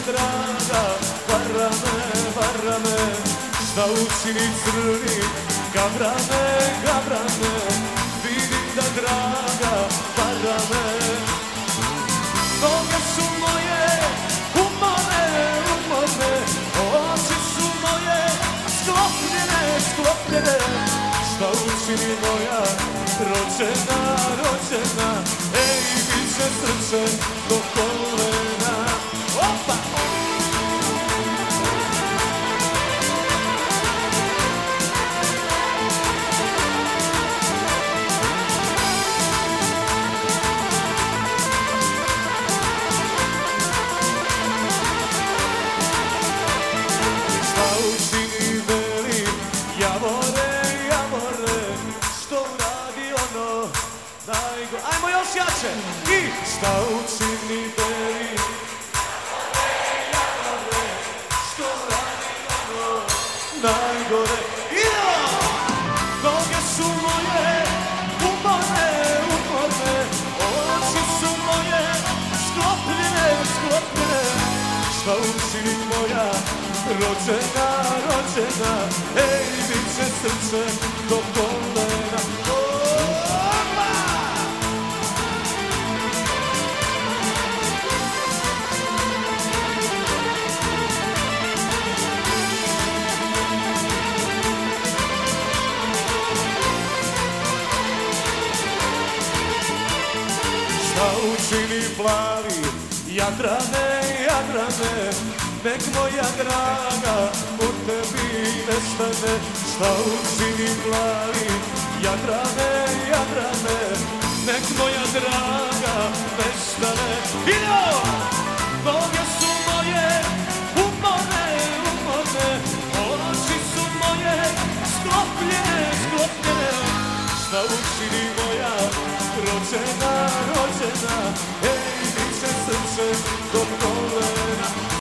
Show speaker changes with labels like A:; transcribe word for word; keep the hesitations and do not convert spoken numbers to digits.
A: draga, vara me, vara me, šta učini crni, gabra me, gabra me, vidim da draga, vara me. Noge su moje, umorne, umorne, oči su moje, sklopljene, sklopljene, šta učini moja rođena, rođena, ej, biće srce do kolena. Opa! Šta učini veli, javore, javore, što uradi ono najgo... Ajmo još jače! I šta učini veli, javore, javore, što uradi ono najgore. Idemo! Noge su moje, umorne, umorne, oči su moje, sklopljene, sklopljene, šta učini moja rođena, rođena, ej, bit će srce do kolena. Opa! Šta učini plavi, Jadrane, Jadrane, nek moja draga u tebi nestane. Šta učini plavi, Jadrane, Jadrane, nek moja draga nestane. Idemo! Noge su moje, umorne, umorne, oči su moje, sklopljene, sklopljene, šta učini moja rođena, rođena, ej, bit će srce do kolena.